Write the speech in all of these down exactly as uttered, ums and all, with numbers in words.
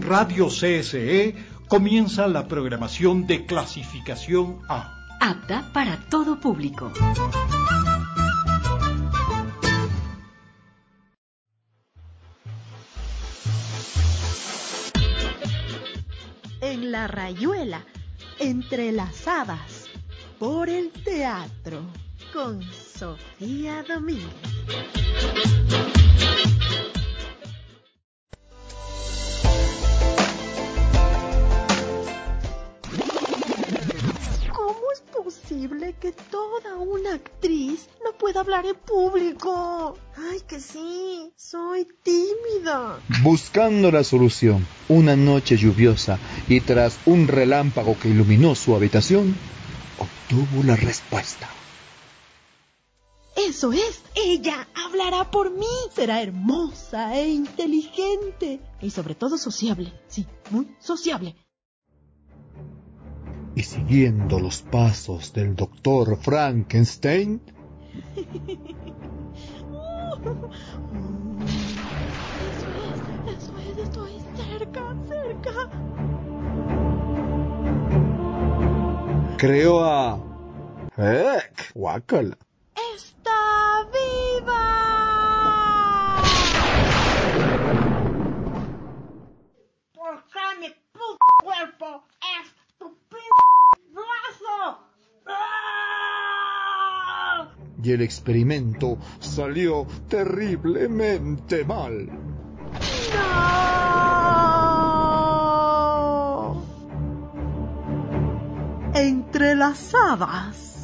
Radio C S E comienza la programación de clasificación A. Apta para todo público. En la rayuela, entrelazadas por el teatro, con Sofía Domínguez. ¿Cómo es posible que toda una actriz no pueda hablar en público? Ay, que sí, soy tímida. Buscando la solución, una noche lluviosa y tras un relámpago que iluminó su habitación, obtuvo la respuesta. Eso es, ella hablará por mí. Será hermosa e inteligente y sobre todo sociable. Sí, muy sociable. Y siguiendo los pasos del doctor Frankenstein, Eso es, eso es, estoy cerca, cerca. creó a... ¡Ec! ¡Guácala! ¡Está viva! ¿Por qué mi puto cuerpo es tu p*** brazo? ¡Ah! Y el experimento salió terriblemente mal. ¡No! Entrelazadas.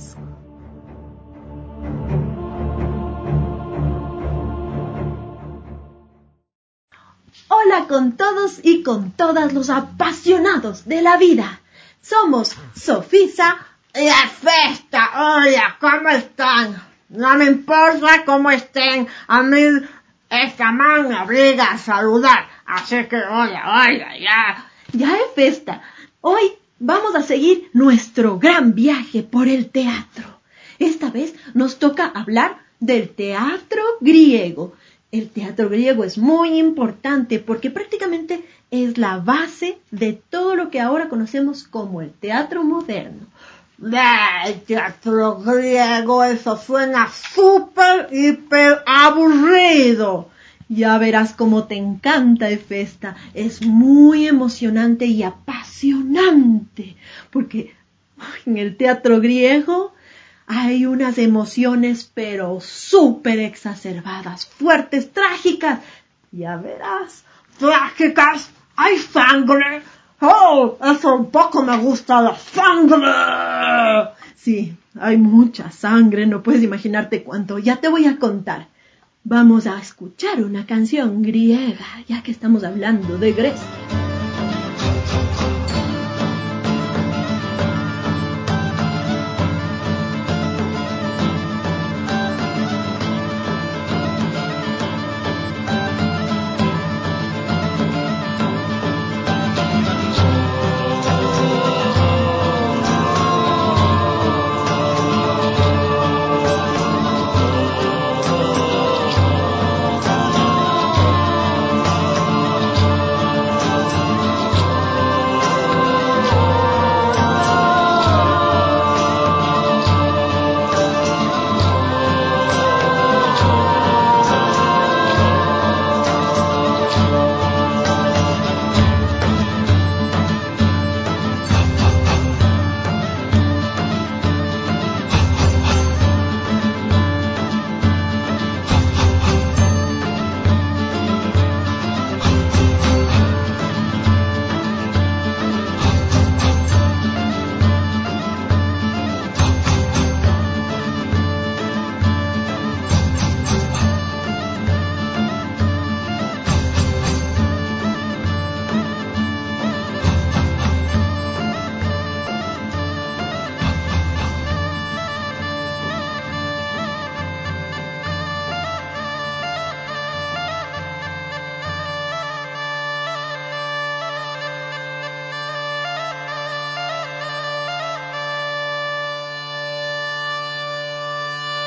Hola con todos y con todas los apasionados de la vida. Somos Sofisa Y la fiesta, hola, ¿cómo están? No me importa cómo estén, a mí esta man me obliga a saludar, así que hola, hola, ya. Ya es festa. Hoy vamos a seguir nuestro gran viaje por el teatro. Esta vez nos toca hablar del teatro griego. El teatro griego es muy importante porque prácticamente es la base de todo lo que ahora conocemos como el teatro moderno. El teatro griego, eso suena súper, hiper aburrido. Ya verás cómo te encanta, Hefesta. Es muy emocionante y apasionante, porque en el teatro griego hay unas emociones pero súper exacerbadas, fuertes, trágicas. Ya verás. Trágicas, hay sangre. Oh, eso un poco me gusta la sangre. Sí, hay mucha sangre, no puedes imaginarte cuánto. Ya te voy a contar. Vamos a escuchar una canción griega, ya que estamos hablando de Grecia.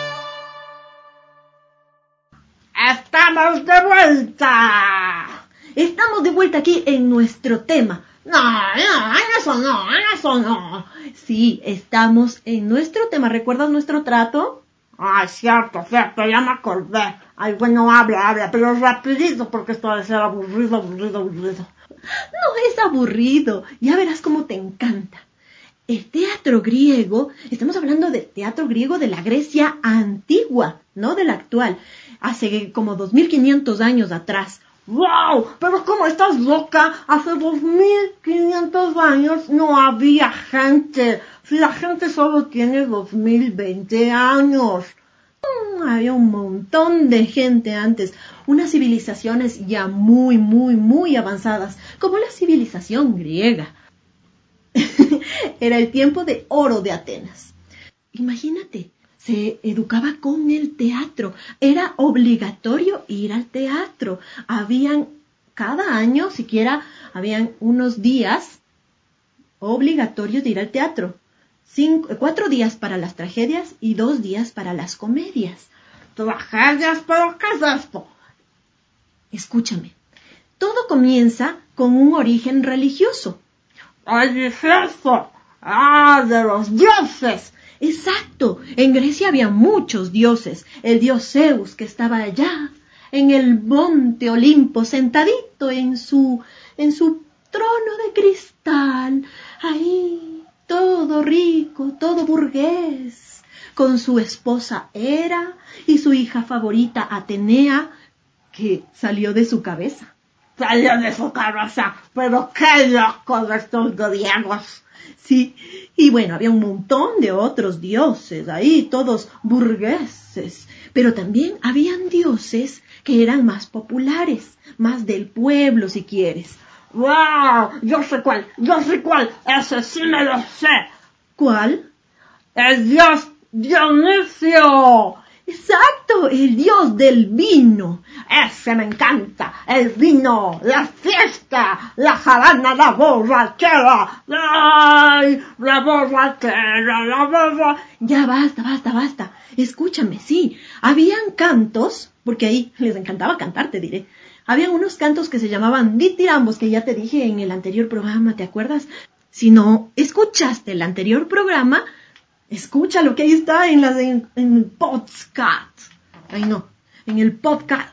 ¡Estamos de vuelta! estamos de vuelta aquí en nuestro tema. No, no, eso no, eso no. Sí, estamos en nuestro tema. ¿Recuerdas nuestro trato? Ay, cierto, cierto, ya me acordé. Ay, bueno, habla, habla, pero rapidito porque esto va a ser aburrido, aburrido, aburrido. No es aburrido, ya verás cómo te encanta. El teatro griego, estamos hablando del teatro griego de la Grecia antigua, no de la actual, hace como dos mil quinientos años atrás. ¡Wow! Pero ¿cómo estás loca? Hace dos mil quinientos años no había gente. Si la gente solo tiene dos mil veinte años. Mm, había un montón de gente antes. Unas civilizaciones ya muy, muy, muy avanzadas, como la civilización griega. Era el tiempo de oro de Atenas. Imagínate, se educaba con el teatro. Era obligatorio ir al teatro. Habían, cada año, siquiera, habían unos días obligatorios de ir al teatro. Cinco, cuatro días para las tragedias y dos días para las comedias. ¿Tragedias? ¿Pero qué es esto? Escúchame, todo comienza con un origen religioso. ¡Religioso! ¡Ah, de los dioses! Exacto, en Grecia había muchos dioses. El dios Zeus, que estaba allá, en el monte Olimpo, sentadito en su, en su trono de cristal, ahí, todo rico, todo burgués, con su esposa Hera y su hija favorita Atenea, que salió de su cabeza. Salió de su cabeza, pero qué locos estos griegos. Sí, y bueno, había un montón de otros dioses ahí, todos burgueses, pero también habían dioses que eran más populares, más del pueblo si quieres. ¡Wow! Yo sé cuál, yo sé cuál, ese sí me lo sé. ¿Cuál? El dios Dionisio. Exacto, el dios del vino. Ese me encanta, el vino, la fiesta, la jarana, la borrachera. ¡Ay! La borrachera, la borrachera. Ya basta, basta, basta. Escúchame, sí, habían cantos, porque ahí les encantaba cantar, te diré. Habían unos cantos que se llamaban ditirambos, que ya te dije en el anterior programa, ¿te acuerdas? Si no escuchaste el anterior programa, escucha lo que ahí está en, las, en, en el podcast. Ay, no, en el podcast.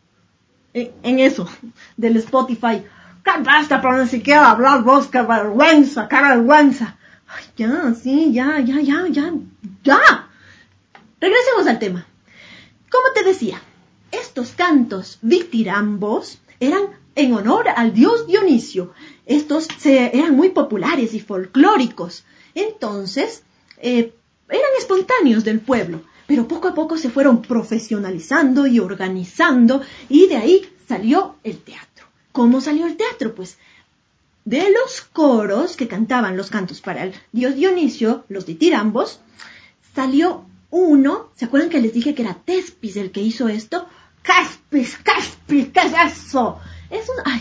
En, en eso, del Spotify. ¡Qué basta, pero ni siquiera hablar vos! ¡Qué vergüenza, qué vergüenza! Ay, ya, sí, ya, ya, ya, ya, ya. Regresemos al tema. Como te decía, estos cantos ditirambos eran en honor al dios Dionisio. Estos se, eran muy populares y folclóricos. Entonces, eh, eran espontáneos del pueblo, pero poco a poco se fueron profesionalizando y organizando, y de ahí salió el teatro. ¿Cómo salió el teatro? Pues de los coros que cantaban los cantos para el dios Dionisio, los ditirambos, salió uno. ¿Se acuerdan que les dije que era Tespis el que hizo esto? ¡Caspis, Caspis! ¿Qué es eso? Es un... ¡Ay!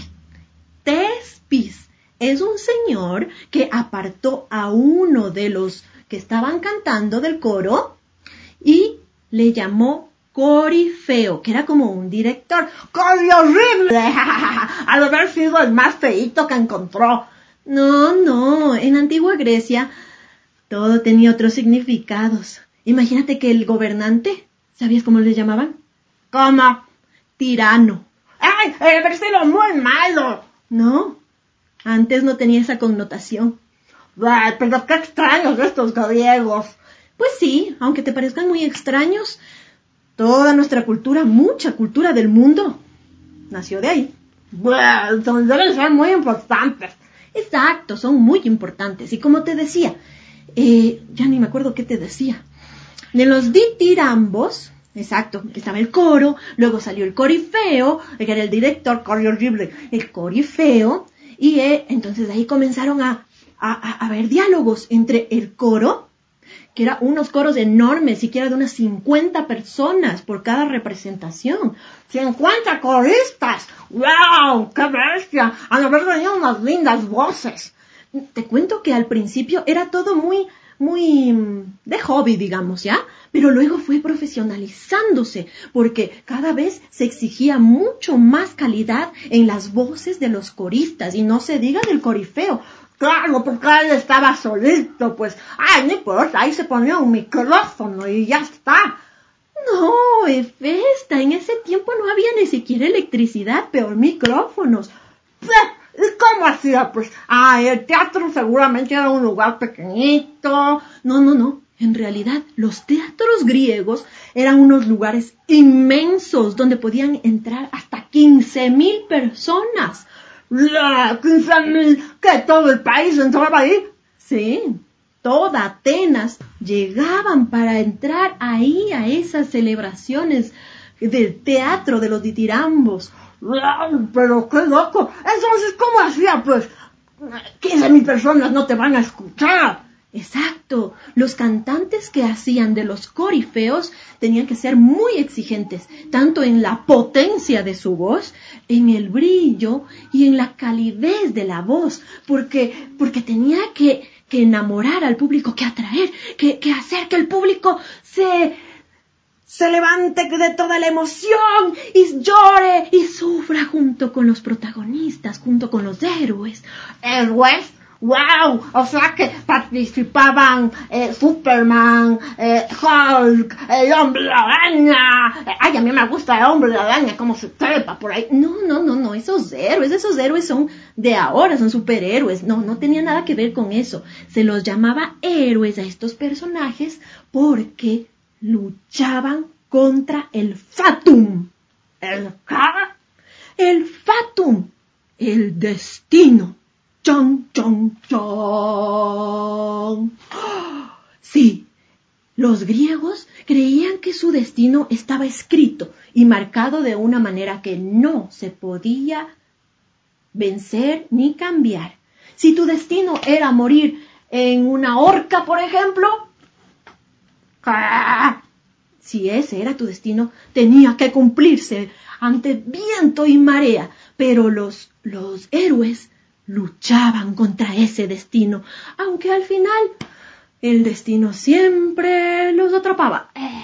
Tespis es un señor que apartó a uno de los que estaban cantando del coro y le llamó Corifeo, que era como un director. ¡Qué horrible! Al haber sido el más feíto que encontró. No, no, en antigua Grecia todo tenía otros significados. Imagínate que el gobernante, ¿sabías cómo le llamaban? ¿Cómo? Tirano. ¡Ay! El vecino muy malo. No, antes no tenía esa connotación. Ay, pero qué extraños estos griegos. Pues sí, aunque te parezcan muy extraños, toda nuestra cultura, mucha cultura del mundo, nació de ahí. Bueno, deben ser muy importantes. Exacto, son muy importantes. Y como te decía, eh, ya ni me acuerdo qué te decía. De los ditirambos, exacto, estaba el coro, luego salió el corifeo, que era el director, corre horrible, el corifeo, y eh, entonces ahí comenzaron a, a, a haber diálogos entre el coro, que eran unos coros enormes, siquiera de unas cincuenta personas por cada representación. ¡cincuenta coristas! ¡Wow! ¡Qué bestia! Han de haber tenido unas lindas voces. Te cuento que al principio era todo muy, muy de hobby, digamos, ¿ya? Pero luego fue profesionalizándose, porque cada vez se exigía mucho más calidad en las voces de los coristas, y no se diga del corifeo. Claro, porque él estaba solito, pues, ay, no importa, ahí se ponía un micrófono y ya está. No, Hefesta, en ese tiempo no había ni siquiera electricidad, peor micrófonos. ¿Y cómo hacía? Pues, ay, el teatro seguramente era un lugar pequeñito. No, no, no. En realidad, los teatros griegos eran unos lugares inmensos donde podían entrar hasta quince mil personas. ¡La! ¡quince mil! ¿Que todo el país entraba ahí? Sí, toda Atenas llegaban para entrar ahí a esas celebraciones del teatro de los ditirambos. Pero qué loco. Entonces, ¿cómo hacía? Pues, quince mil personas no te van a escuchar. Exacto. Los cantantes que hacían de los corifeos tenían que ser muy exigentes, tanto en la potencia de su voz, en el brillo y en la calidez de la voz, porque, porque tenía que, que enamorar al público, que atraer, que, que hacer que el público se... se levante de toda la emoción y llore y sufra junto con los protagonistas, junto con los héroes. ¿Héroes? ¡Wow! O sea que participaban eh, Superman, eh, Hulk, el Hombre Araña. Ay, a mí me gusta el Hombre Araña, cómo se trepa por ahí. No, no, no, no, esos héroes, esos héroes son de ahora, son superhéroes. No, no tenía nada que ver con eso. Se los llamaba héroes a estos personajes porque luchaban contra el Fatum. ¿El qué? El Fatum, el destino. Chon, chon, chon. Sí, los griegos creían que su destino estaba escrito y marcado de una manera que no se podía vencer ni cambiar. Si tu destino era morir en una horca, por ejemplo, si ese era tu destino, tenía que cumplirse ante viento y marea. Pero los, los héroes luchaban contra ese destino, aunque al final el destino siempre los atrapaba. Eh,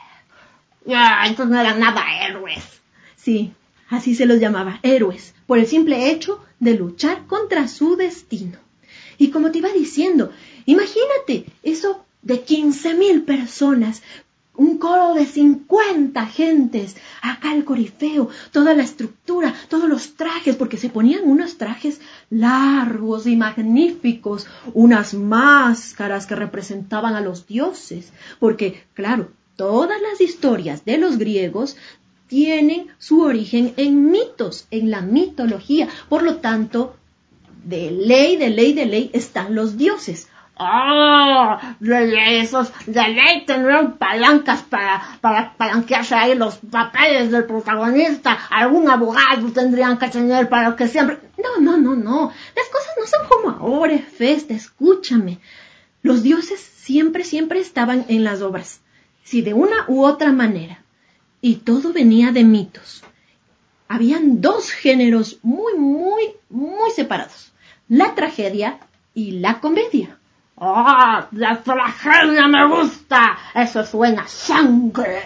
ya, entonces no eran nada héroes. Sí, así se los llamaba, héroes, por el simple hecho de luchar contra su destino. Y como te iba diciendo, imagínate eso de quince mil personas, un coro de cincuenta gentes, acá el corifeo, toda la estructura, todos los trajes, porque se ponían unos trajes largos y magníficos, unas máscaras que representaban a los dioses, porque, claro, todas las historias de los griegos tienen su origen en mitos, en la mitología, por lo tanto, de ley, de ley, de ley están los dioses. ¡Oh! De ley, esos, de ley tendrán palancas para, para palanquearse ahí los papeles del protagonista. Algún abogado tendrían que tener para que siempre... No, no, no, no. Las cosas no son como ahora, Hefesta, escúchame. Los dioses siempre, siempre estaban en las obras, sí, de una u otra manera. Y todo venía de mitos. Habían dos géneros muy, muy, muy separados. La tragedia y la comedia. ¡Ah! Oh, la tragedia me gusta. Eso suena sangre.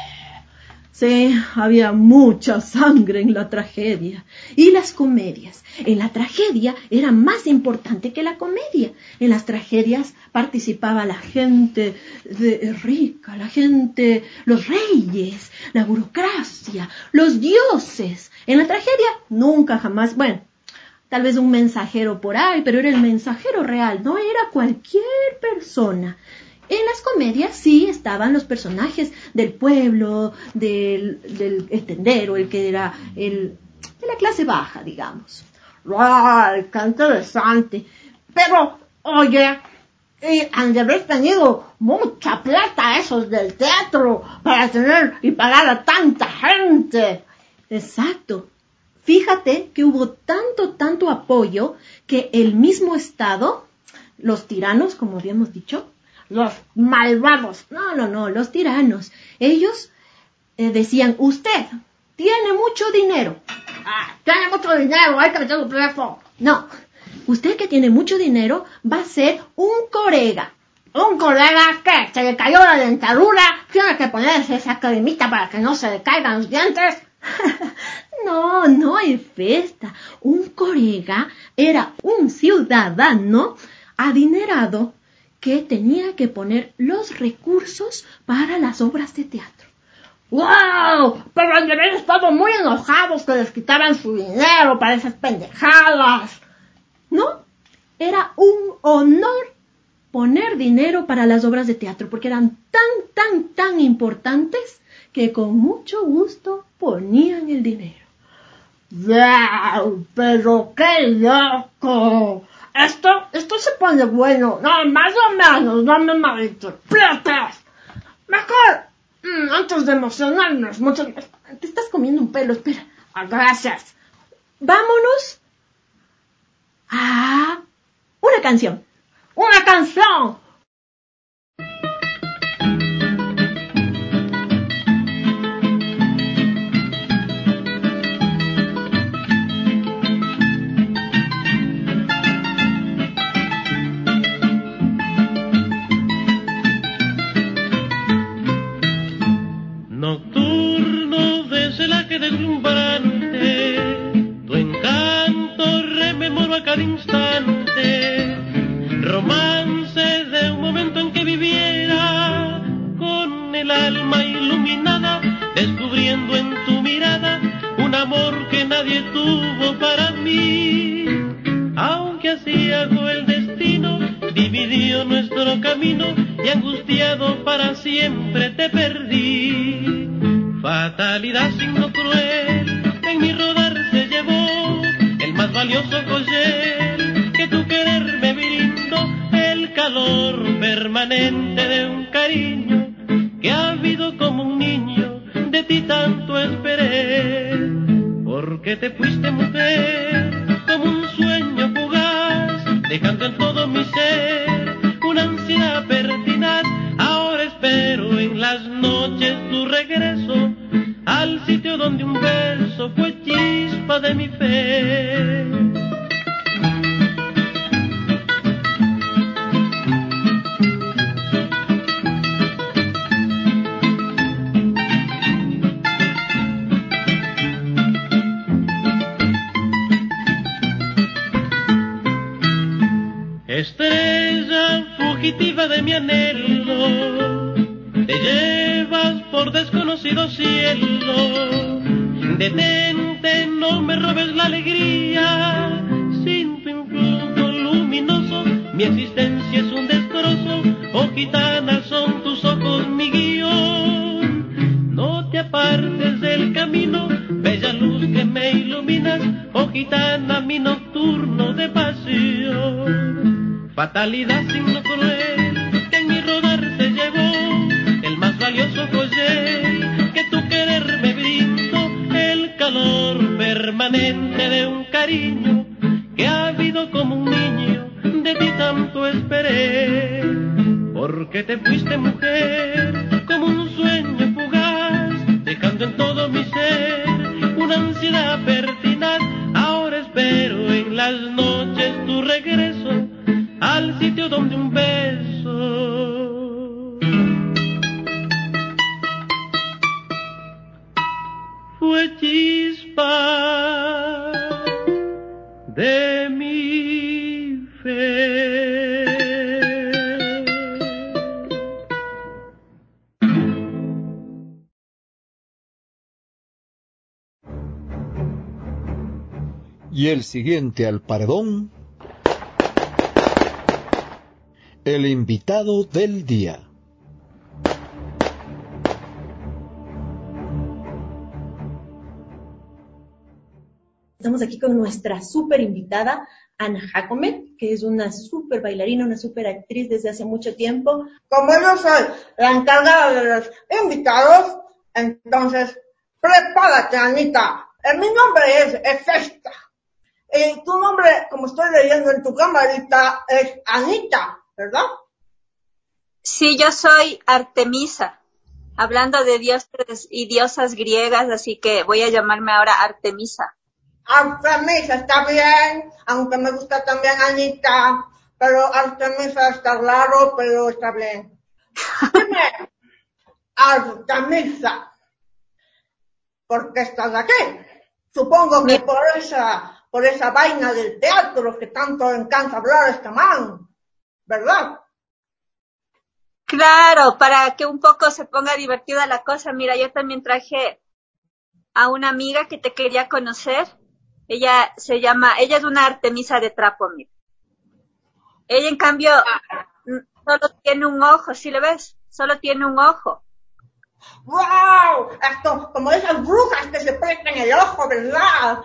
Sí, había mucha sangre en la tragedia. Y las comedias. En la tragedia era más importante que la comedia. En las tragedias participaba la gente de, rica, la gente, los reyes, la burocracia, los dioses. En la tragedia nunca jamás, bueno, tal vez un mensajero por ahí, pero era el mensajero real, no era cualquier persona. En las comedias sí estaban los personajes del pueblo, del, del el tendero, el que era el de la clase baja, digamos. ¡Ay, qué interesante! Pero, oye, y han de haber tenido mucha plata esos del teatro para tener y pagar a tanta gente. Exacto. Fíjate que hubo tanto, tanto apoyo que el mismo Estado, los tiranos, como habíamos dicho, los malvados, no, no, no, los tiranos, ellos eh, decían, usted tiene mucho dinero. Ah, tiene mucho dinero, hay que meterlo preso. No, usted que tiene mucho dinero va a ser un corega. Un colega que se le cayó la dentadura, tiene que ponerse esa cremita para que no se le caigan los dientes. No, no, Efesta. Un colega era un ciudadano adinerado que tenía que poner los recursos para las obras de teatro. ¡Wow! Pero han de haber estado muy enojados que les quitaran su dinero para esas pendejadas. No, era un honor poner dinero para las obras de teatro, porque eran tan, tan, tan importantes que con mucho gusto ponían el dinero. ¡Wow! ¡Pero qué loco! Esto, esto se pone bueno. No, más o menos, no me malinterpretes. Mejor, mmm, antes de emocionarnos mucho... Te estás comiendo un pelo, espera. Ah, gracias. Vámonos a una canción. ¡Una canción! Nocturno de celaje deslumbrante, tu encanto rememoro a cada instante, romance de un momento en que viviera con el alma iluminada, descubriendo en tu mirada un amor que nadie tuvo para mí. Aunque así hago el destino, dividió nuestro camino y angustiado para siempre te perdí. Fatalidad, signo cruel, en mi rodar se llevó el más valioso collar que tu querer me brindó, el calor permanente de un cariño que ha habido como un niño, de ti tanto esperé. Porque te fuiste, mujer, como un sueño fugaz, dejando en todo mi ser una ansiedad pertinaz. Ahora espero en las noches tu regreso al sitio donde un beso fue chispa de mi fe. Estrella fugitiva de mi anhelo, te llevas por desconocido cielo. Detente, no me robes la alegría, sin tu influjo luminoso mi existencia es un destrozo. Oh gitana, son tus ojos mi guión, no te apartes del camino, bella luz que me iluminas. Oh gitana, mi nocturno de pasión. Fatalidad, signo cruel, que en mi rodar se llevó el más valioso collar que tu querer me brindó, el calor permanente de un cariño que ha habido como un niño, de ti tanto esperé. Porque te fuiste, mujer, como un sueño fugaz, dejando en todo mi ser una ansiedad pertinaz. Ahora espero en las noches tu regreso al sitio donde un beso fue chispa de mi fe. Y el siguiente al paredón, el invitado del día. Estamos aquí con nuestra súper invitada, Ana Jacome, que es una súper bailarina, una súper actriz desde hace mucho tiempo. Como yo soy la encargada de los invitados, entonces prepárate, Anita. Eh, mi nombre es Efesta. Y tu nombre, como estoy leyendo en tu camarita, es Anita, ¿verdad? Sí, yo soy Artemisa, hablando de dioses y diosas griegas, así que voy a llamarme ahora Artemisa. Artemisa, está bien, aunque me gusta también Anita. Pero Artemisa está raro, pero está bien. Dime, Artemisa, ¿por qué estás aquí? Supongo que por esa, por esa vaina del teatro que tanto encanta hablar a este man, ¿verdad? Claro, para que un poco se ponga divertida la cosa. Mira, yo también traje a una amiga que te quería conocer. Ella se llama, ella es una Artemisa de trapo, mira. Ella, en cambio, solo tiene un ojo, ¿sí le ves? Solo tiene un ojo. ¡Wow! Esto, como esas brujas que se prestan el ojo, ¿verdad?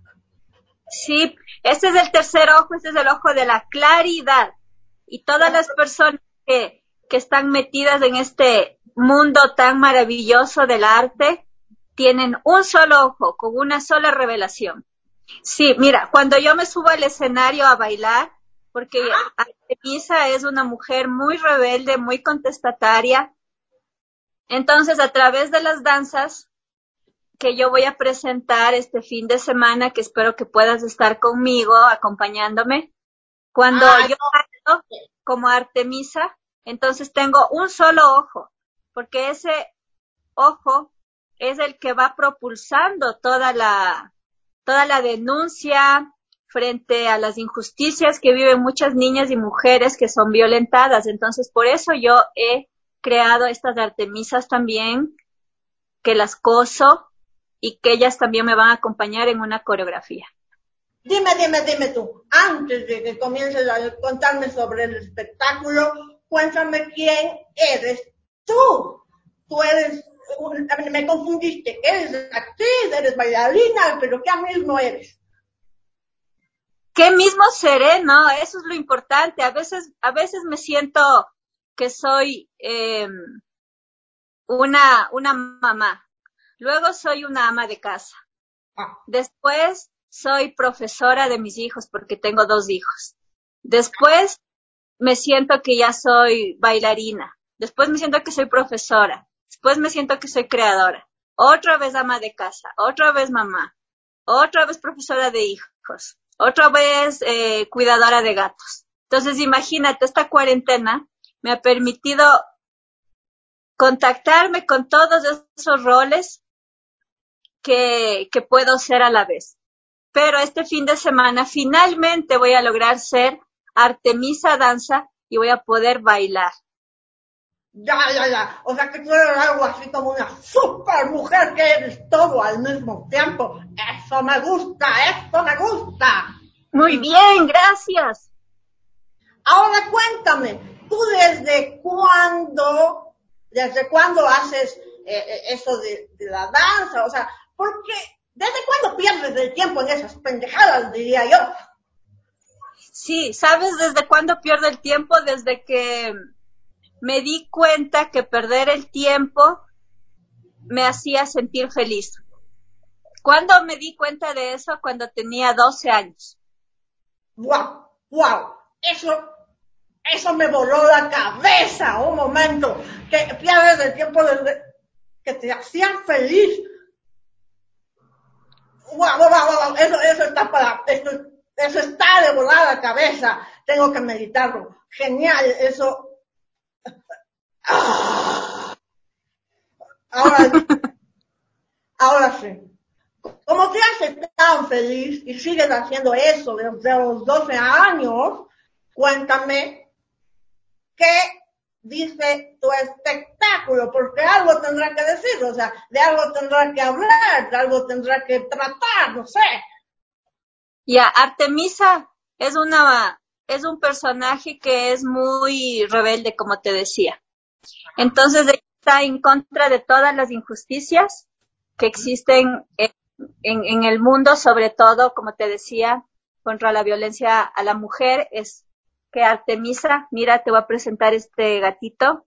Sí, este es el tercer ojo, este es el ojo de la claridad. Y todas las personas que, que están metidas en este mundo tan maravilloso del arte tienen un solo ojo, con una sola revelación. Sí, mira, cuando yo me subo al escenario a bailar, porque Artemisa es una mujer muy rebelde, muy contestataria, entonces a través de las danzas que yo voy a presentar este fin de semana, que espero que puedas estar conmigo, acompañándome, cuando Ah, yo bailo como Artemisa, entonces tengo un solo ojo, porque ese ojo es el que va propulsando toda la, toda la denuncia frente a las injusticias que viven muchas niñas y mujeres que son violentadas. Entonces, por eso yo he creado estas Artemisas también, que las coso y que ellas también me van a acompañar en una coreografía. Dime, dime, dime tú, antes de que comiences a contarme sobre el espectáculo, cuéntame quién eres tú. Tú eres, me confundiste, eres actriz, eres bailarina, pero ¿qué mismo eres? ¿Qué mismo seré? No, eso es lo importante. A veces, a veces me siento que soy eh, una, una mamá. Luego soy una ama de casa. Ah. Después soy profesora de mis hijos porque tengo dos hijos. Después me siento que ya soy bailarina. Después me siento que soy profesora. Después me siento que soy creadora. Otra vez ama de casa. Otra vez mamá. Otra vez profesora de hijos. Otra vez eh, cuidadora de gatos. Entonces imagínate, esta cuarentena me ha permitido contactarme con todos esos roles que, que puedo ser a la vez. Pero este fin de semana finalmente voy a lograr ser Artemisa Danza y voy a poder bailar. Ya, ya, ya. O sea que tú eres algo así como una super mujer que eres todo al mismo tiempo. Eso me gusta, eso me gusta. Muy bien, gracias. Ahora cuéntame, ¿tú desde cuándo, desde cuándo haces eh, eso de, de la danza? O sea, ¿por qué? ¿Desde cuándo pierdes el tiempo en esas pendejadas, diría yo? Sí, ¿sabes desde cuándo pierdo el tiempo? Desde que me di cuenta que perder el tiempo me hacía sentir feliz. ¿Cuándo me di cuenta de eso? Cuando tenía doce años. ¡Wow! ¡Wow! Eso, eso me voló la cabeza un momento. Que pierdes el tiempo desde que te hacían feliz. ¡Wow! ¡Wow! ¡Wow! Eso, eso está para, eso, eso está de volar la cabeza. Tengo que meditarlo. Genial, eso. Ahora, ahora sí. ¿Cómo te haces tan feliz y sigues haciendo eso desde los doce años? Cuéntame qué dice tu espectáculo, porque algo tendrá que decir, o sea, de algo tendrá que hablar, de algo tendrá que tratar, no sé. Ya, Artemisa es una, es un personaje que es muy rebelde, como te decía. Entonces ella está en contra de todas las injusticias que existen en, en, en el mundo, sobre todo, como te decía, contra la violencia a la mujer. Es que Artemisa, mira, te voy a presentar este gatito.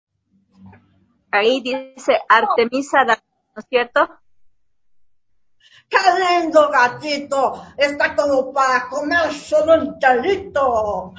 Ahí dice Artemisa, ¿no es cierto? ¡Qué lindo gatito! Está como para comer solo un talito.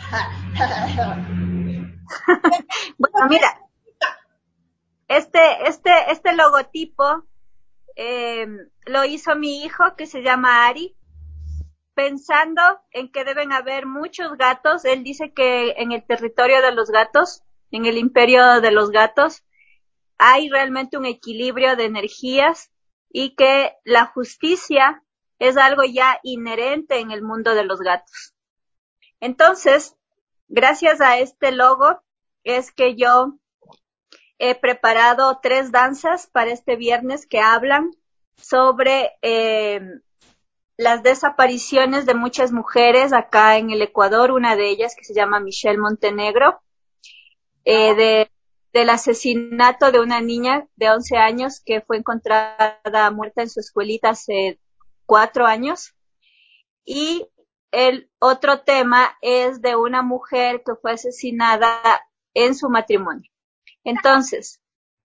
Bueno, mira, este, este, este logotipo eh, lo hizo mi hijo, que se llama Ari, pensando en que deben haber muchos gatos. Él dice que en el territorio de los gatos, en el imperio de los gatos, hay realmente un equilibrio de energías y que la justicia es algo ya inherente en el mundo de los gatos. Entonces, gracias a este logo es que yo he preparado tres danzas para este viernes que hablan sobre eh, las desapariciones de muchas mujeres acá en el Ecuador, una de ellas que se llama Michelle Montenegro, eh, de, del asesinato de una niña de once años que fue encontrada muerta en su escuelita hace cuatro años. Y el otro tema es de una mujer que fue asesinada en su matrimonio. Entonces,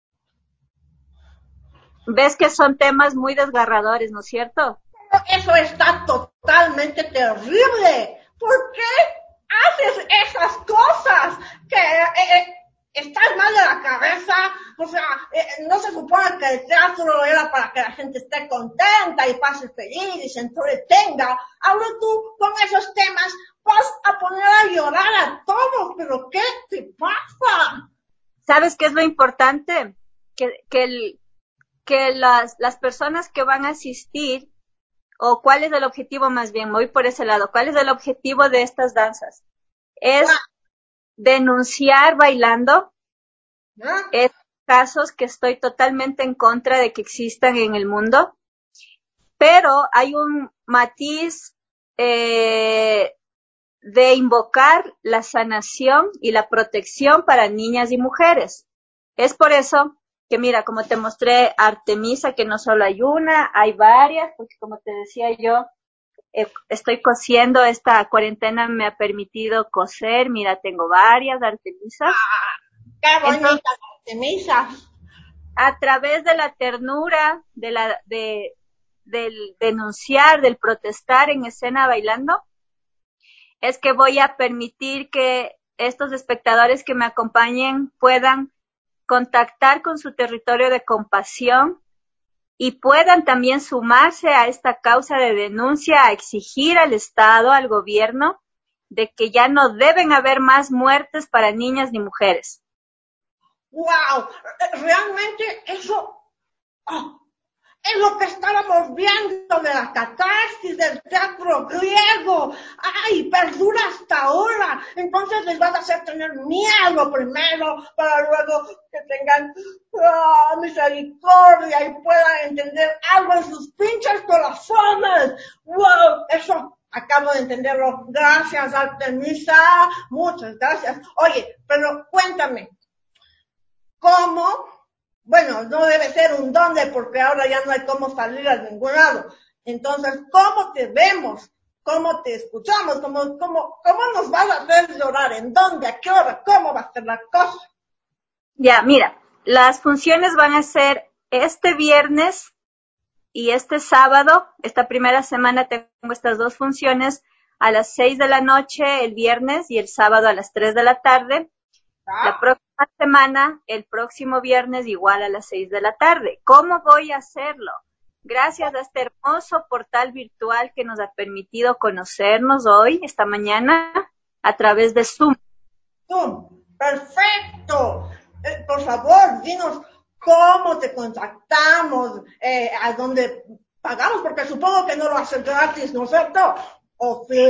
ves que son temas muy desgarradores, ¿no es cierto? Eso está totalmente terrible. ¿Por qué haces esas cosas? Que eh, eh, estás mal de la cabeza. O sea, eh, no se supone que el teatro era para que la gente esté contenta y pase feliz y se entretenga. Ahora tú con esos temas vas a poner a llorar a todos. ¿Pero qué te pasa? ¿Sabes qué es lo importante? Que, que, el, que las, las personas que van a asistir, o cuál es el objetivo más bien, me voy por ese lado, ¿cuál es el objetivo de estas danzas? Es Ah. denunciar bailando ¿Ah? estos casos que estoy totalmente en contra de que existan en el mundo, pero hay un matiz eh, de invocar la sanación y la protección para niñas y mujeres. Es por eso que mira, como te mostré Artemisa, que no solo hay una, hay varias, porque como te decía yo, eh, estoy cosiendo, esta cuarentena me ha permitido coser, mira, tengo varias Artemisas. ¡Qué bonitas Artemisas! A través de la ternura, de la, de, del denunciar, del protestar en escena bailando, es que voy a permitir que estos espectadores que me acompañen puedan contactar con su territorio de compasión y puedan también sumarse a esta causa de denuncia, a exigir al Estado, al gobierno, de que ya no deben haber más muertes para niñas ni mujeres. ¡Wow! Realmente eso oh, es lo que estábamos viendo de la catarsis del teatro griego. ¡Ay, perdura hasta ahora! Entonces les vas a hacer tener miedo primero, para luego que tengan oh, misericordia y puedan entender algo en sus pinches corazones. ¡Wow! Eso acabo de entenderlo. Gracias, Artemisa. Muchas gracias. Oye, pero cuéntame, ¿cómo? Bueno, no debe ser un dónde porque ahora ya no hay cómo salir a ningún lado. Entonces, ¿cómo te vemos? ¿Cómo te escuchamos? ¿Cómo, cómo, cómo nos vas a hacer llorar? ¿En dónde? ¿A qué hora? ¿Cómo va a ser la cosa? Ya, mira, las funciones van a ser este viernes y este sábado. Esta primera semana tengo estas dos funciones a las seis de la noche el viernes y el sábado a las tres de la tarde. La próxima semana, el próximo viernes, igual a las seis de la tarde. ¿Cómo voy a hacerlo? Gracias a este hermoso portal virtual que nos ha permitido conocernos hoy, esta mañana, a través de Zoom. Zoom, perfecto. Eh, por favor, dinos cómo te contactamos, eh, a dónde pagamos, porque supongo que no lo hacen gratis, ¿no es cierto? O sí.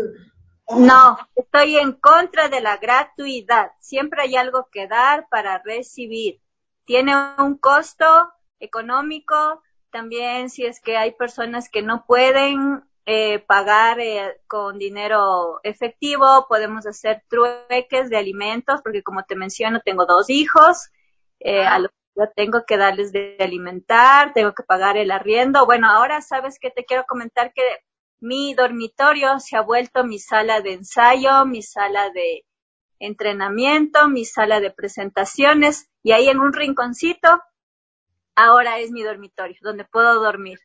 No, estoy en contra de la gratuidad. Siempre hay algo que dar para recibir. Tiene un costo económico. También si es que hay personas que no pueden eh, pagar eh, con dinero efectivo, podemos hacer trueques de alimentos, porque como te menciono, tengo dos hijos, eh, a los que yo tengo que darles de alimentar, tengo que pagar el arriendo. Bueno, ahora sabes que te quiero comentar que mi dormitorio se ha vuelto mi sala de ensayo, mi sala de entrenamiento, mi sala de presentaciones, y ahí en un rinconcito ahora es mi dormitorio, donde puedo dormir.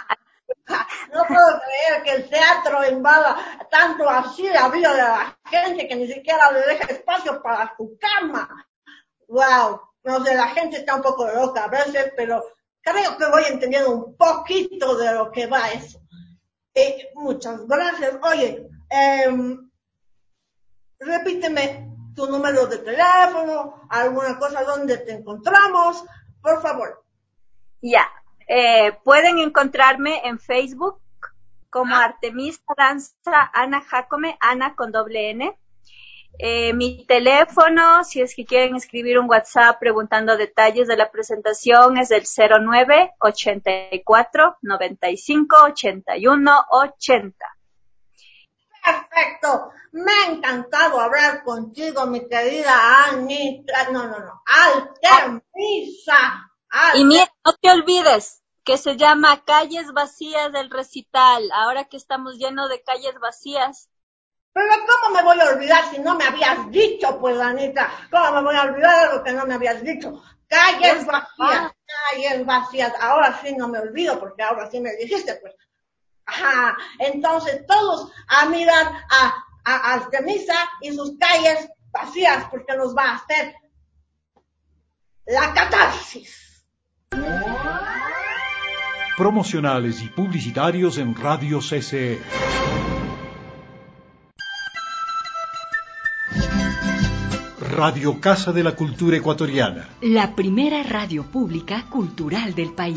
No puedo creer que el teatro invada tanto así la vida de la gente que ni siquiera le deja espacio para su cama. Wow, no sé, la gente está un poco loca a veces, pero creo que voy entendiendo un poquito de lo que va eso. Eh, muchas gracias. Oye, eh, repíteme tu número de teléfono, alguna cosa donde te encontramos, por favor. Ya, eh, pueden encontrarme en Facebook como Artemisa Danza Ana Jacome, Ana con doble N. Eh, mi teléfono, si es que quieren escribir un WhatsApp preguntando detalles de la presentación, es el cero nueve ochenta y cuatro noventa y cinco ochenta y uno ochenta. Perfecto. Me ha encantado hablar contigo, mi querida Anita. No, no, no. Artemisa. Y mira, no te olvides que se llama Calles Vacías del Recital, ahora que estamos llenos de calles vacías. Pero ¿cómo me voy a olvidar si no me habías dicho, pues, Anita? ¿Cómo me voy a olvidar de lo que no me habías dicho? Calles vacías, calles vacías. Ahora sí no me olvido, porque ahora sí me dijiste, pues. Ajá, entonces todos a mirar a, a Artemisa y sus calles vacías, porque nos va a hacer la catarsis. Promocionales y publicitarios en Radio C C E. Radio Casa de la Cultura Ecuatoriana. La primera radio pública cultural del país.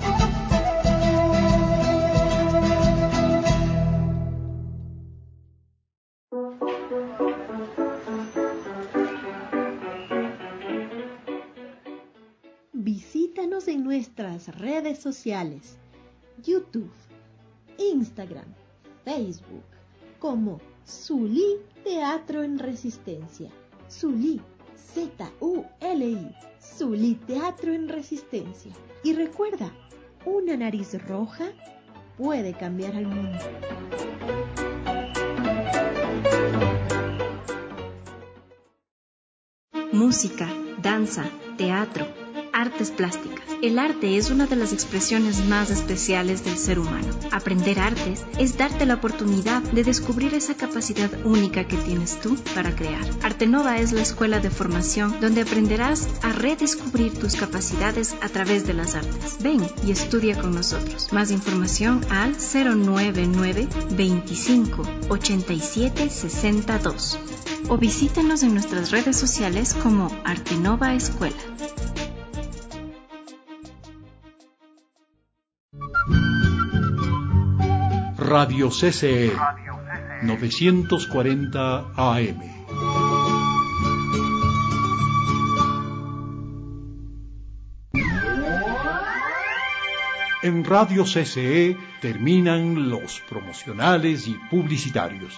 Visítanos en nuestras redes sociales, YouTube, Instagram, Facebook, como Zulí Teatro en Resistencia. Zulí, Z U L I, Zulí Teatro en Resistencia. Y recuerda, una nariz roja puede cambiar al mundo. Música, danza, teatro, artes plásticas. El arte es una de las expresiones más especiales del ser humano. Aprender artes es darte la oportunidad de descubrir esa capacidad única que tienes tú para crear. Artenova es la escuela de formación donde aprenderás a redescubrir tus capacidades a través de las artes. Ven y estudia con nosotros. Más información al cero nueve nueve veinticinco ochenta y siete sesenta y dos o visítenos en nuestras redes sociales como Artenova Escuela. Radio C C E novecientos cuarenta A M. En Radio C C E terminan los promocionales y publicitarios.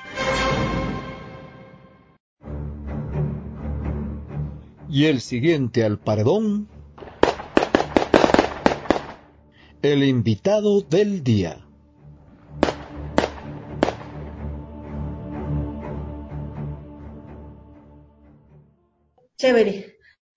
Y el siguiente al paredón, el invitado del día. Chévere.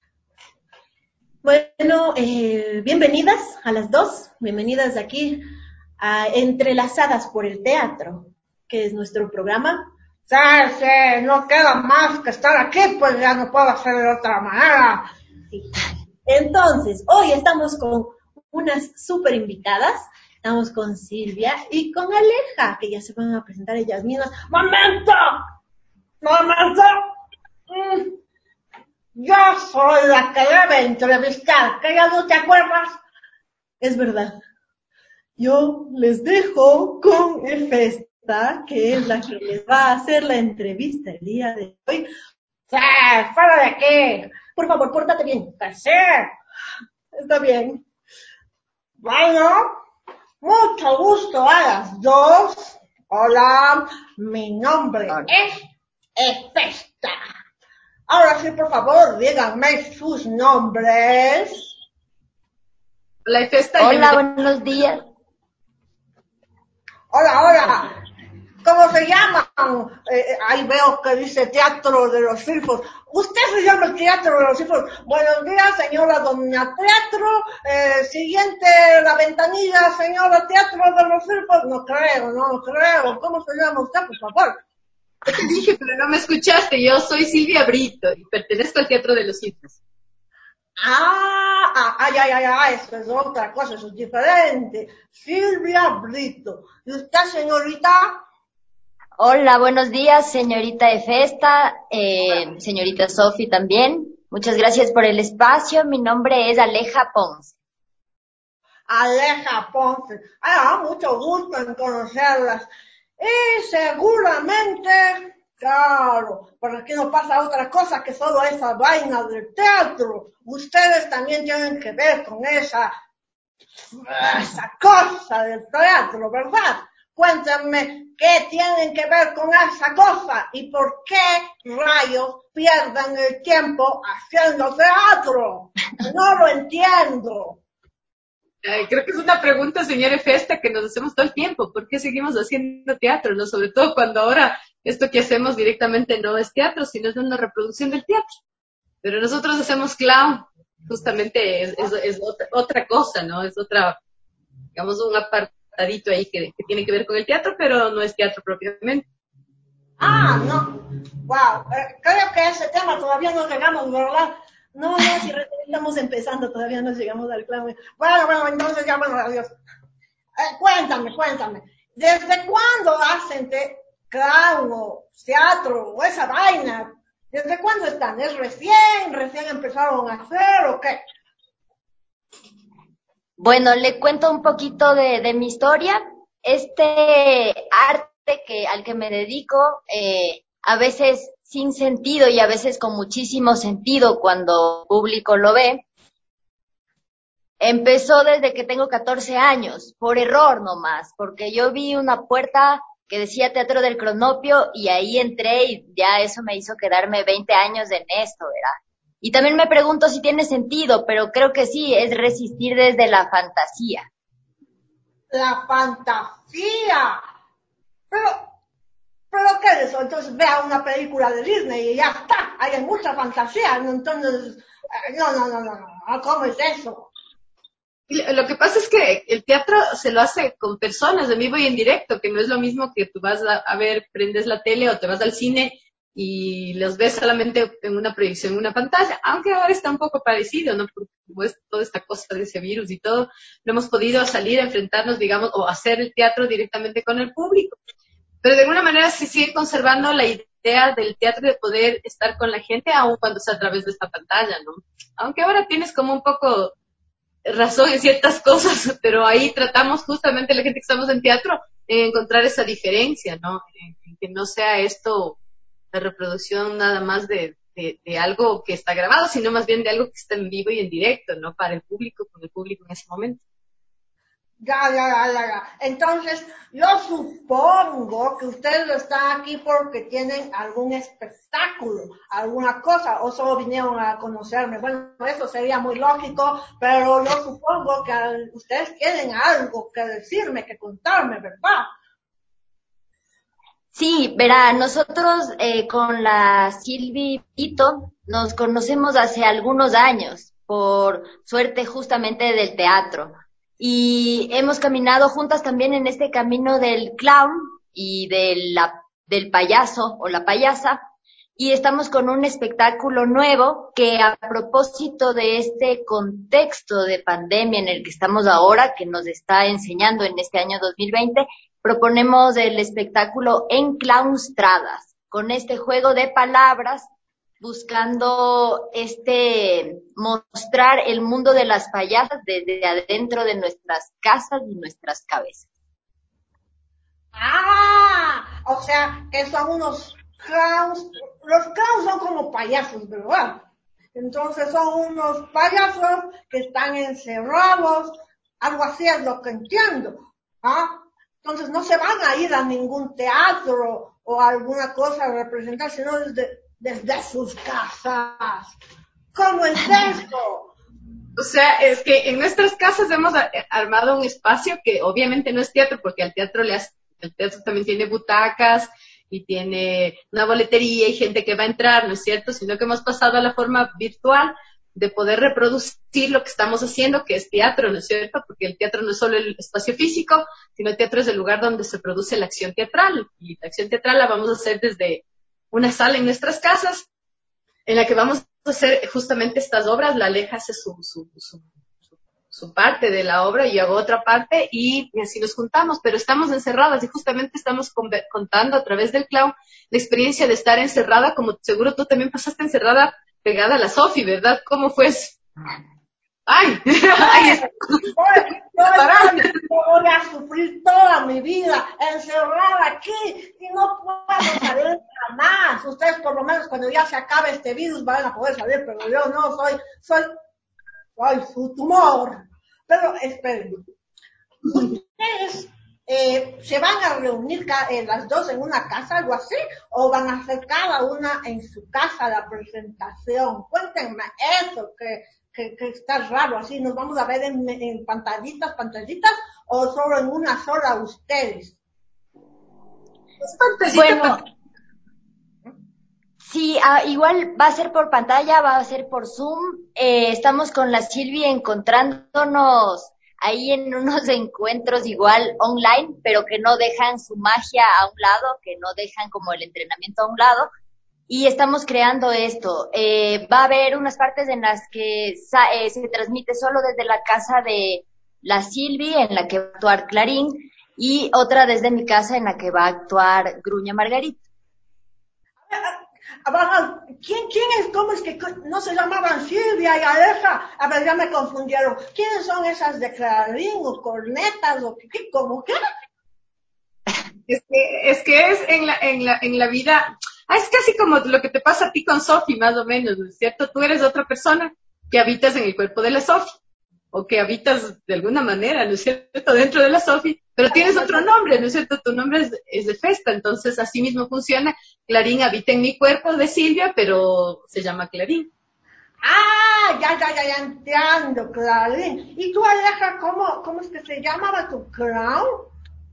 Bueno, eh, bienvenidas a las dos, bienvenidas aquí a Entrelazadas por el Teatro, que es nuestro programa. Sí, sí, no queda más que estar aquí, pues ya no puedo hacer de otra manera. Sí. Entonces, hoy estamos con unas súper invitadas, estamos con Silvia y con Aleja, que ya se van a presentar ellas mismas. ¡Momento! ¡Momento! Mm. Yo soy la que debe entrevistar, ¿que ya no te acuerdas? Es verdad. Yo les dejo con Efesta, que es la que les va a hacer la entrevista el día de hoy. Sí, fuera de aquí. Por favor, pórtate bien. Que sí. Está bien. Bueno, mucho gusto a las dos. Hola, mi nombre Hola. es Efesta. Ahora sí, por favor, díganme sus nombres. Hola, Efesta. Hola, buenos días. Hola, hola. ¿Cómo se llaman? Eh, ahí veo que dice Teatro de los Silfos. ¿Usted se llama el Teatro de los Silfos? Buenos días, señora Doña Teatro. Eh, siguiente, la ventanilla, señora Teatro de los Silfos. No creo, no creo. ¿Cómo se llama usted, por favor? Yo te dije, pero no me escuchaste. Yo soy Silvia Brito y pertenezco al Teatro de los Silfos. Ah, ah, ay, ay, ay, ay, eso es otra cosa, eso es diferente. Silvia Brito. ¿Y usted, señorita? Hola, buenos días, señorita Efesta, eh, señorita Sofi también. Muchas gracias por el espacio. Mi nombre es Aleja Ponce. Aleja Ponce. Ah, mucho gusto en conocerlas. Y seguramente, claro, por aquí no pasa otra cosa que solo esa vaina del teatro. Ustedes también tienen que ver con esa, esa cosa del teatro, ¿verdad? Cuéntenme qué tienen que ver con esa cosa y por qué rayos pierden el tiempo haciendo teatro. No lo entiendo. Ay, creo que es una pregunta, señora Festa, que nos hacemos todo el tiempo. ¿Por qué seguimos haciendo teatro? ¿No? Sobre todo cuando ahora esto que hacemos directamente no es teatro, sino es una reproducción del teatro. Pero nosotros hacemos clown, justamente es, es, es otra, otra cosa, ¿no? Es otra, digamos, un apartadito ahí que, que tiene que ver con el teatro, pero no es teatro propiamente. Ah, no. Wow. Eh, creo que ese tema todavía no llegamos, ¿verdad? No, no, si recién estamos empezando, todavía no llegamos al clown. Bueno, bueno, entonces ya, bueno, adiós. Eh, cuéntame, cuéntame. ¿Desde cuándo hacen te clown o teatro o esa vaina? ¿Desde cuándo están? ¿Es recién? ¿Recién empezaron a hacer o qué? Bueno, le cuento un poquito de, de mi historia. Este arte que, al que me dedico, eh, a veces sin sentido y a veces con muchísimo sentido cuando el público lo ve, empezó desde que tengo catorce años, por error nomás, porque yo vi una puerta que decía Teatro del Cronopio y ahí entré y ya eso me hizo quedarme veinte años en esto, ¿verdad? Y también me pregunto si tiene sentido, pero creo que sí, es resistir desde la fantasía. La fantasía. Pero, pero ¿qué es eso? Entonces vea una película de Disney y ya está. Hay mucha fantasía. Entonces, eh, no, no, no, no, no. ¿Cómo es eso? Lo que pasa es que el teatro se lo hace con personas en vivo y en directo, que no es lo mismo que tú vas a, a ver, prendes la tele o te vas al cine y los ves solamente en una proyección, en una pantalla, aunque ahora está un poco parecido, ¿no? Porque pues, toda esta cosa de ese virus y todo, no hemos podido salir a enfrentarnos, digamos, o hacer el teatro directamente con el público. Pero de alguna manera se sigue conservando la idea del teatro de poder estar con la gente, aun cuando sea a través de esta pantalla, ¿no? Aunque ahora tienes como un poco razón en ciertas cosas, pero ahí tratamos justamente la gente que estamos en teatro en encontrar esa diferencia, ¿no? En, en que no sea esto la reproducción nada más de, de, de algo que está grabado, sino más bien de algo que está en vivo y en directo, ¿no? Para el público, con el público en ese momento. Ya, ya, ya, ya, ya. Entonces, yo supongo que ustedes están aquí porque tienen algún espectáculo, alguna cosa, o solo vinieron a conocerme. Bueno, eso sería muy lógico, pero yo supongo que al- ustedes tienen algo que decirme, que contarme, ¿verdad? Sí, verá, nosotros eh, con la Silvi Pito nos conocemos hace algunos años, por suerte justamente del teatro. Y hemos caminado juntas también en este camino del clown y de la, del payaso o la payasa. Y estamos con un espectáculo nuevo que a propósito de este contexto de pandemia en el que estamos ahora, que nos está enseñando en este año dos mil veinte, proponemos el espectáculo Enclaunstradas, con este juego de palabras, buscando este mostrar el mundo de las payasas desde adentro de nuestras casas y nuestras cabezas. Ah, o sea, que son unos clowns. Los clowns son como payasos, ¿verdad? Entonces son unos payasos que están encerrados, algo así es lo que entiendo. ¿Ah? Entonces no se van a ir a ningún teatro o a alguna cosa a representar, sino desde, desde sus casas. ¿Cómo es eso? O sea, es que en nuestras casas hemos a- armado un espacio que obviamente no es teatro, porque al teatro le hace, el teatro también tiene butacas y tiene una boletería y gente que va a entrar, ¿no es cierto? Sino que hemos pasado a la forma virtual de poder reproducir lo que estamos haciendo, que es teatro, ¿no es cierto? Porque el teatro no es solo el espacio físico, sino el teatro es el lugar donde se produce la acción teatral. Y la acción teatral la vamos a hacer desde una sala en nuestras casas, en la que vamos hacer justamente estas obras, la Aleja hace su, su, su, su, su parte de la obra y yo hago otra parte y así nos juntamos, pero estamos encerradas y justamente estamos con, contando a través del clown la experiencia de estar encerrada, como seguro tú también pasaste encerrada pegada a la Sofi, ¿verdad? ¿Cómo fue eso? ¡Ay! ¡Ay! Yo voy a sufrir toda mi vida encerrada aquí y no puedo salir jamás. Ustedes por lo menos cuando ya se acabe este virus van a poder salir, pero yo no, soy, soy, soy su tumor. Pero esperen, ¿ustedes eh, se van a reunir eh, las dos en una casa, algo así? ¿O van a hacer cada una en su casa la presentación? Cuéntenme eso, que... Que, que está raro, así, nos vamos a ver en, en pantallitas, pantallitas, o solo en una sola ustedes. Es pantallita, bueno, sí, ah, igual va a ser por pantalla, va a ser por Zoom. Eh, estamos con la Silvi encontrándonos ahí en unos encuentros igual online, pero que no dejan su magia a un lado, que no dejan como el entrenamiento a un lado. Y estamos creando esto. Eh, va a haber unas partes en las que eh, se transmite solo desde la casa de la Silvi, en la que va a actuar Clarín, y otra desde mi casa, en la que va a actuar Gruña Margarita. ¿Quién, quién es? ¿Cómo es que no se llamaban Silvia y Aleja? A ver, ya me confundieron. ¿Quiénes son esas de Clarín o cornetas o qué? ¿Cómo qué? Es que es, que es en, la, en, la, en la vida... Ah, es casi como lo que te pasa a ti con Sofi, más o menos, ¿no es cierto? Tú eres otra persona que habitas en el cuerpo de la Sofi, o que habitas de alguna manera, ¿no es cierto?, dentro de la Sofi, pero tienes otro nombre, ¿no es cierto? Tu nombre es, es de Festa, entonces así mismo funciona. Clarín habita en mi cuerpo de Silvia, pero se llama Clarín. Ah, ya, ya, ya, ya entiendo, Clarín. ¿Y tú, Aleja, cómo, cómo es que se llamaba tu clown?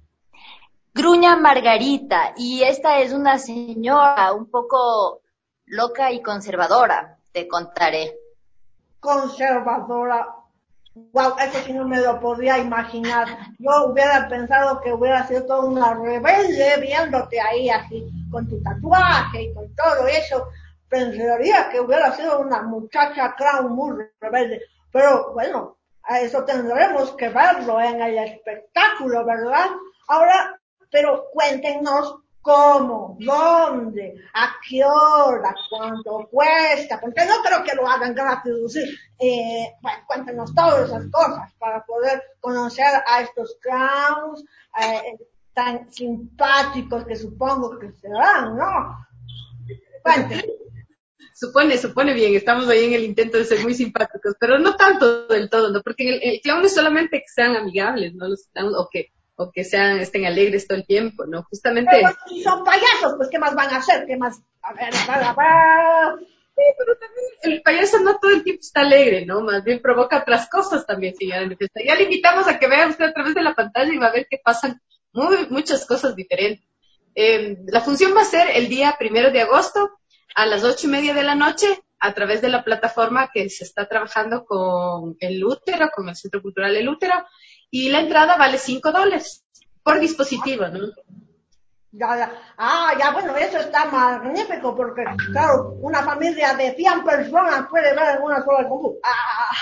Gruña Margarita, y esta es una señora un poco loca y conservadora, te contaré. Conservadora. Wow, eso sí no me lo podía imaginar. Yo hubiera pensado que hubiera sido toda una rebelde viéndote ahí así, con tu tatuaje y con todo eso. Pensaría que hubiera sido una muchacha clown muy rebelde. Pero bueno, a eso tendremos que verlo en el espectáculo, ¿verdad? Ahora, pero cuéntenos cómo, dónde, a qué hora, cuánto cuesta, porque no creo que lo hagan gratis, ¿sí? Eh, bueno, cuéntenos todas esas cosas para poder conocer a estos clowns eh, tan simpáticos que supongo que serán, ¿no? Cuéntenos. Supone, supone bien, estamos ahí en el intento de ser muy simpáticos, pero no tanto del todo, ¿no? Porque el, el clown no es solamente que sean amigables, ¿no? Los clowns, o que o que sean, estén alegres todo el tiempo, ¿no? Justamente... Pero si son payasos, pues, ¿qué más van a hacer? ¿Qué más? A ver, a ver, a ver. Sí, pero también el payaso no todo el tiempo está alegre, ¿no? Más bien provoca otras cosas también, señora Nefesta. Ya le invitamos a que vea usted a través de la pantalla y va a ver que pasan muy, muchas cosas diferentes. Eh, la función va a ser el día primero de agosto a las ocho y media de la noche a través de la plataforma que se está trabajando con el Útero, con el Centro Cultural El Útero, y la entrada vale cinco dólares por dispositivo, ¿no? Ya, ya. Ah, ya, bueno, eso está magnífico porque, claro, una familia de cien personas puede ver en una sola compu. Ah,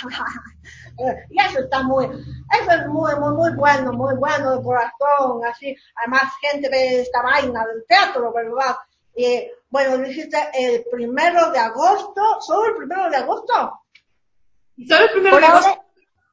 y eso está muy, eso es muy, muy, muy bueno, muy bueno de corazón, así. Además, gente ve esta vaina del teatro, ¿verdad? Y, bueno, dijiste el primero de agosto, ¿solo el primero de agosto? Solo el primero Por de agosto. ahora,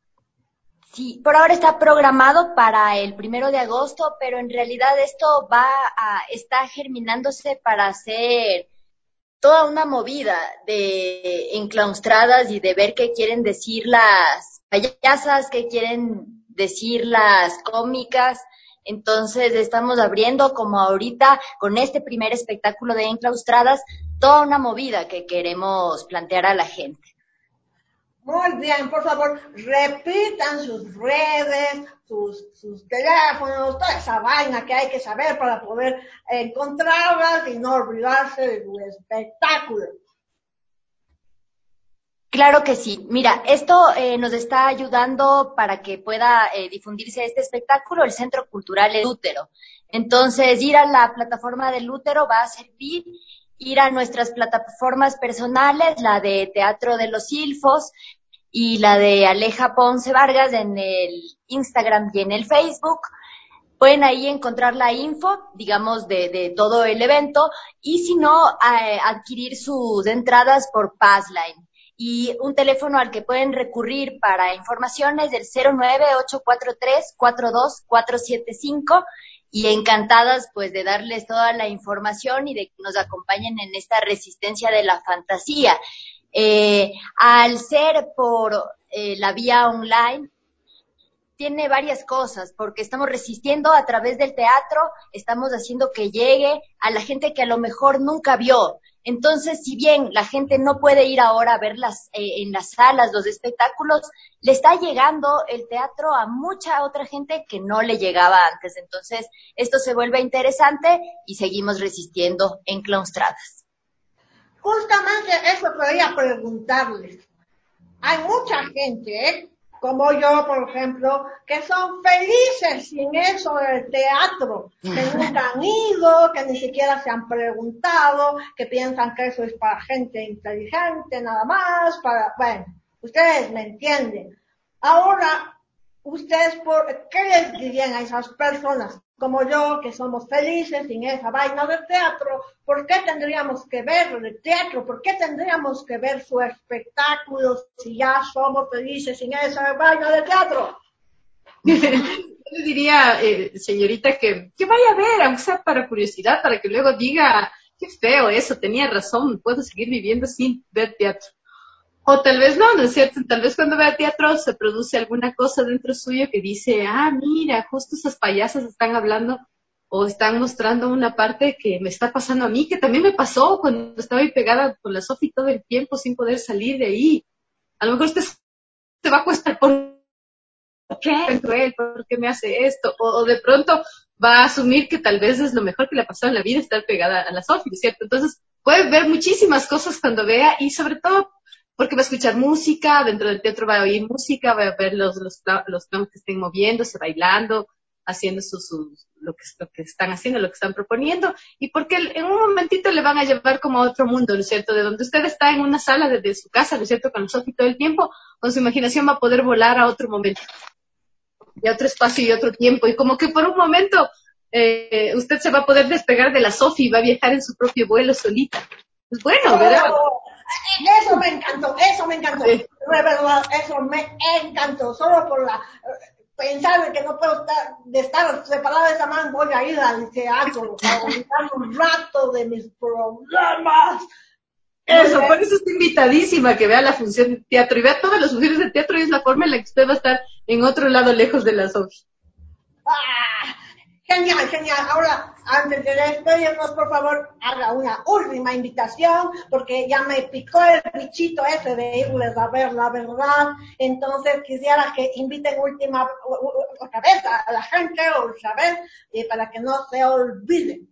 sí, por ahora está programado para el primero de agosto, pero en realidad esto va a, está germinándose para hacer toda una movida de enclaustradas y de ver qué quieren decir las payasas, qué quieren decir las cómicas. Entonces estamos abriendo como ahorita con este primer espectáculo de enclaustradas toda una movida que queremos plantear a la gente. Muy bien, por favor, repitan sus redes, sus, sus teléfonos, toda esa vaina que hay que saber para poder encontrarlas y no olvidarse de su espectáculo. Claro que sí. Mira, esto eh, nos está ayudando para que pueda eh, difundirse este espectáculo el Centro Cultural El Útero. Entonces, ir a la plataforma del Útero va a servir ir a nuestras plataformas personales, la de Teatro de los Silfos y la de Aleja Ponce Vargas en el Instagram y en el Facebook. Pueden ahí encontrar la info, digamos, de, de todo el evento, y si no, eh, adquirir sus entradas por Passline. Y un teléfono al que pueden recurrir para informaciones del cero nueve ocho cuatro tres cuatro dos cuatro siete cinco, y encantadas pues de darles toda la información y de que nos acompañen en esta resistencia de la fantasía. Eh, al ser por eh, la vía online, tiene varias cosas, porque estamos resistiendo a través del teatro, estamos haciendo que llegue a la gente que a lo mejor nunca vio. Entonces, si bien la gente no puede ir ahora a ver las, eh, en las salas los espectáculos, le está llegando el teatro a mucha otra gente que no le llegaba antes. Entonces, esto se vuelve interesante y seguimos resistiendo enclaustradas. Justamente eso quería preguntarles. Hay mucha gente, ¿eh? Como yo, por ejemplo, que son felices sin eso del teatro, que nunca han ido, que ni siquiera se han preguntado, que piensan que eso es para gente inteligente nada más, para, bueno, ustedes me entienden. Ahora, ustedes, por, ¿qué les dirían a esas personas como yo, que somos felices sin esa vaina del teatro? ¿Por qué tendríamos que ver el teatro? ¿Por qué tendríamos que ver su espectáculo si ya somos felices sin esa vaina del teatro? Yo le diría, eh, señorita, que, que vaya a ver, aunque sea para curiosidad, para que luego diga, qué feo eso, tenía razón, puedo seguir viviendo sin ver teatro. O tal vez no, ¿no es cierto? Tal vez cuando vea teatro se produce alguna cosa dentro suyo que dice, ah, mira, justo esas payasas están hablando o están mostrando una parte que me está pasando a mí, que también me pasó cuando estaba ahí pegada con la Sofi todo el tiempo sin poder salir de ahí. A lo mejor usted se va a cuestionar, ¿por qué? ¿Por qué me hace esto? O, o de pronto va a asumir que tal vez es lo mejor que le ha pasado en la vida estar pegada a la Sofi, ¿no es cierto? Entonces puede ver muchísimas cosas cuando vea, y sobre todo porque va a escuchar música, dentro del teatro va a oír música, va a ver los los, los clowns que estén moviéndose, bailando, haciendo sus, sus, lo, que, lo que están haciendo, lo que están proponiendo, y porque en un momentito le van a llevar como a otro mundo, ¿no es cierto? De donde usted está en una sala desde su casa, ¿no es cierto? Con los ojos todo el tiempo, con su imaginación va a poder volar a otro momento, y a otro espacio y otro tiempo, y como que por un momento eh, usted se va a poder despegar de la Sofi y va a viajar en su propio vuelo solita. Pues bueno, ¿verdad? Oh, eso me encantó, eso me encantó, sí. De verdad, eso me encantó, solo por la pensar que no puedo estar, de estar separada de esa man, voy a ir al teatro para olvidar un rato de mis problemas. Eso, por eso está invitadísima que vea la función de teatro y vea todas las funciones de teatro, y es la forma en la que usted va a estar en otro lado lejos de la Sofi. Ah, genial, genial. Ahora, antes de despedirnos, por favor, haga una última invitación, porque ya me picó el bichito ese de irles a ver la verdad. Entonces quisiera que inviten última otra vez a la gente otra vez, eh, para que no se olviden.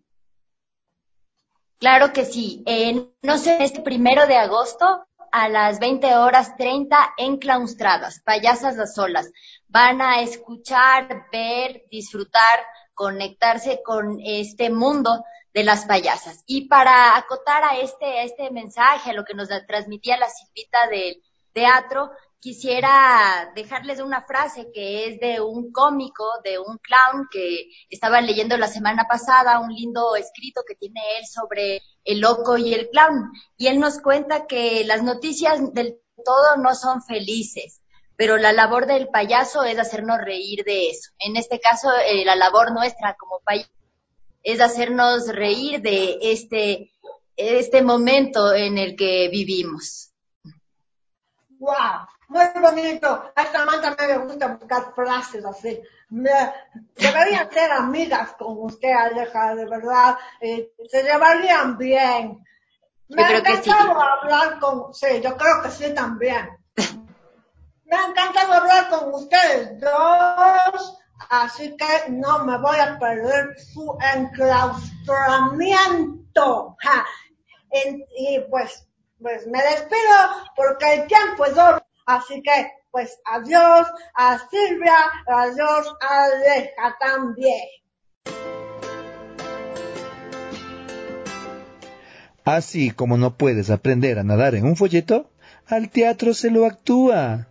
Claro que sí. Eh, no sé, este primero de agosto a las veinte horas treinta enclaustradas, payasas a solas. Van a escuchar, ver, disfrutar, conectarse con este mundo de las payasas. Y para acotar a este, a este mensaje, a lo que nos transmitía la Silvita del teatro, quisiera dejarles una frase que es de un cómico, de un clown que estaba leyendo la semana pasada, un lindo escrito que tiene él sobre el loco y el clown. Y él nos cuenta que las noticias del todo no son felices, pero la labor del payaso es hacernos reír de eso. En este caso, eh, la labor nuestra como payaso es hacernos reír de este, este momento en el que vivimos. ¡Wow! Muy bonito. A esta man también me gusta buscar frases así. Me, deberían ser amigas con usted, Aleja, de verdad. Eh, se llevarían bien. Me ha encantado sí. hablar con... Sí, yo creo que sí también. Me ha encantado hablar con ustedes dos, así que no me voy a perder su enclaustramiento. Ja. En, y pues, pues me despido porque el tiempo es oro. Así que, pues, adiós a Silvia, adiós a Aleja también. Así como no puedes aprender a nadar en un folleto, al teatro se lo actúa.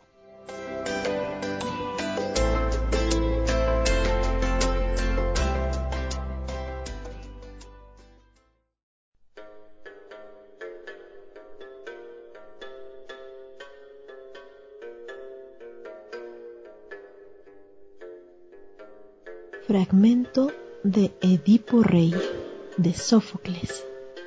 Fragmento de Edipo Rey, de Sófocles.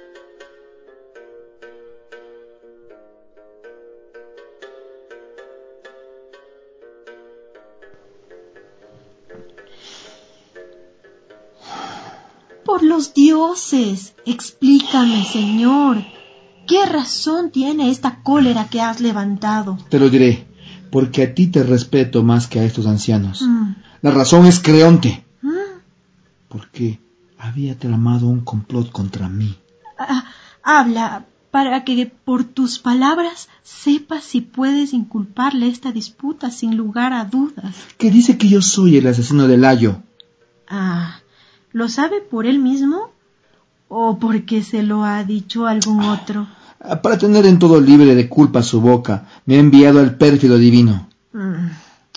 Por los dioses, explícame, Señor, ¿qué razón tiene esta cólera que has levantado? Te lo diré, porque a ti te respeto más que a estos ancianos. Mm. La razón es Creonte. ¿Mm? Porque había tramado un complot contra mí. Ah, habla, para que por tus palabras sepas si puedes inculparle esta disputa sin lugar a dudas. Que dice que yo soy el asesino de Layo. Ah, ¿lo sabe por él mismo o porque se lo ha dicho algún otro? Ah, para tener en todo libre de culpa su boca, me ha enviado al pérfido divino. Mm.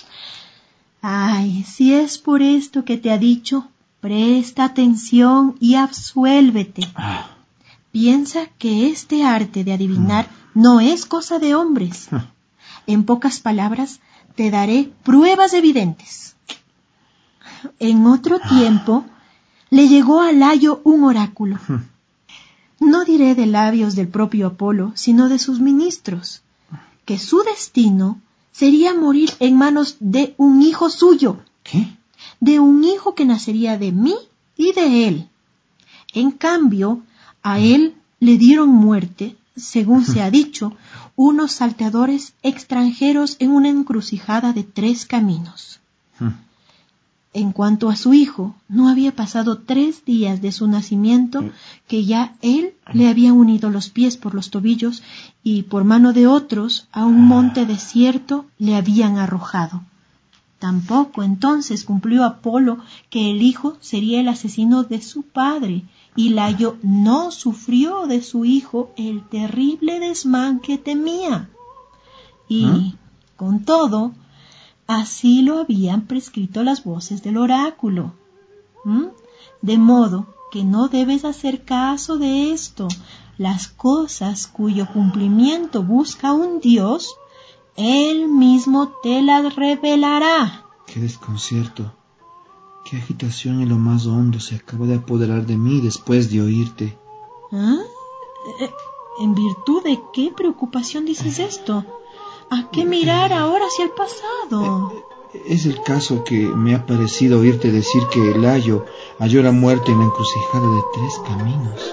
Ay, si es por esto que te ha dicho, presta atención y absuélvete. Ah. Piensa que este arte de adivinar mm. no es cosa de hombres. Ah. En pocas palabras, te daré pruebas evidentes. En otro ah. tiempo, le llegó a Layo un oráculo. Ah. No diré de labios del propio Apolo, sino de sus ministros, que su destino sería morir en manos de un hijo suyo. ¿Qué? De un hijo que nacería de mí y de él. En cambio, a él le dieron muerte, según se ha dicho, unos salteadores extranjeros en una encrucijada de tres caminos. En cuanto a su hijo, no había pasado tres días de su nacimiento que ya él le había unido los pies por los tobillos y por mano de otros a un monte desierto le habían arrojado. Tampoco entonces cumplió Apolo que el hijo sería el asesino de su padre, y Layo no sufrió de su hijo el terrible desmán que temía. Y, ¿Ah? con todo, así lo habían prescrito las voces del oráculo. ¿Mm? De modo que no debes hacer caso de esto. Las cosas cuyo cumplimiento busca un Dios, Él mismo te las revelará. ¡Qué desconcierto! ¡Qué agitación en lo más hondo se acaba de apoderar de mí después de oírte! ¿Ah? ¿En virtud de qué preocupación dices esto? ¿A qué mirar ahora hacia el pasado? Es el caso que me ha parecido oírte decir que el Layo halló la muerte en la encrucijada de tres caminos.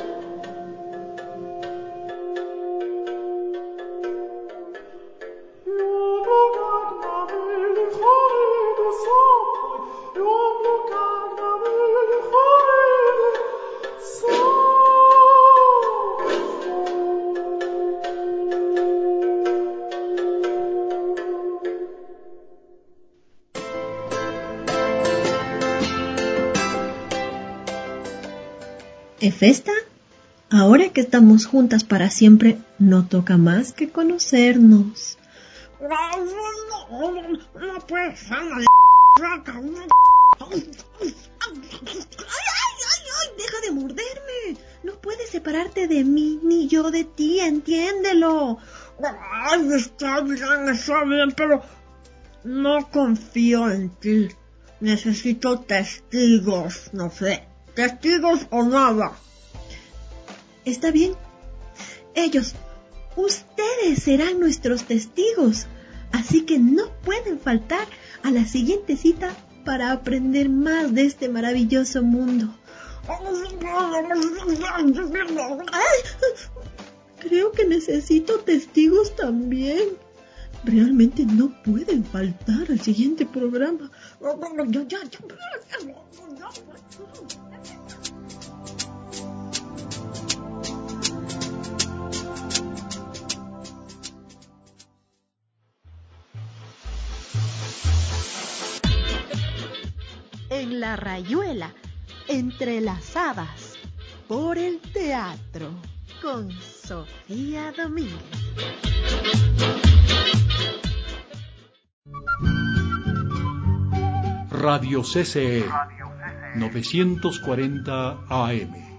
Hefesta, ahora que estamos juntas para siempre, no toca más que conocernos. No puede ser. ¡Ay, ay, ay! ¡Deja de morderme! No puedes separarte de mí, ni yo de ti, entiéndelo. Ay, está bien, está bien, pero no confío en ti. Necesito testigos, no sé. ¿Testigos o nada? Está bien. Ellos, ustedes serán nuestros testigos. Así que no pueden faltar a la siguiente cita para aprender más de este maravilloso mundo. ¡Ay! Creo que necesito testigos también. Realmente no pueden faltar al siguiente programa. En la rayuela, entrelazadas por el teatro. con Sofía Domínguez. Radio C C E novecientos cuarenta A M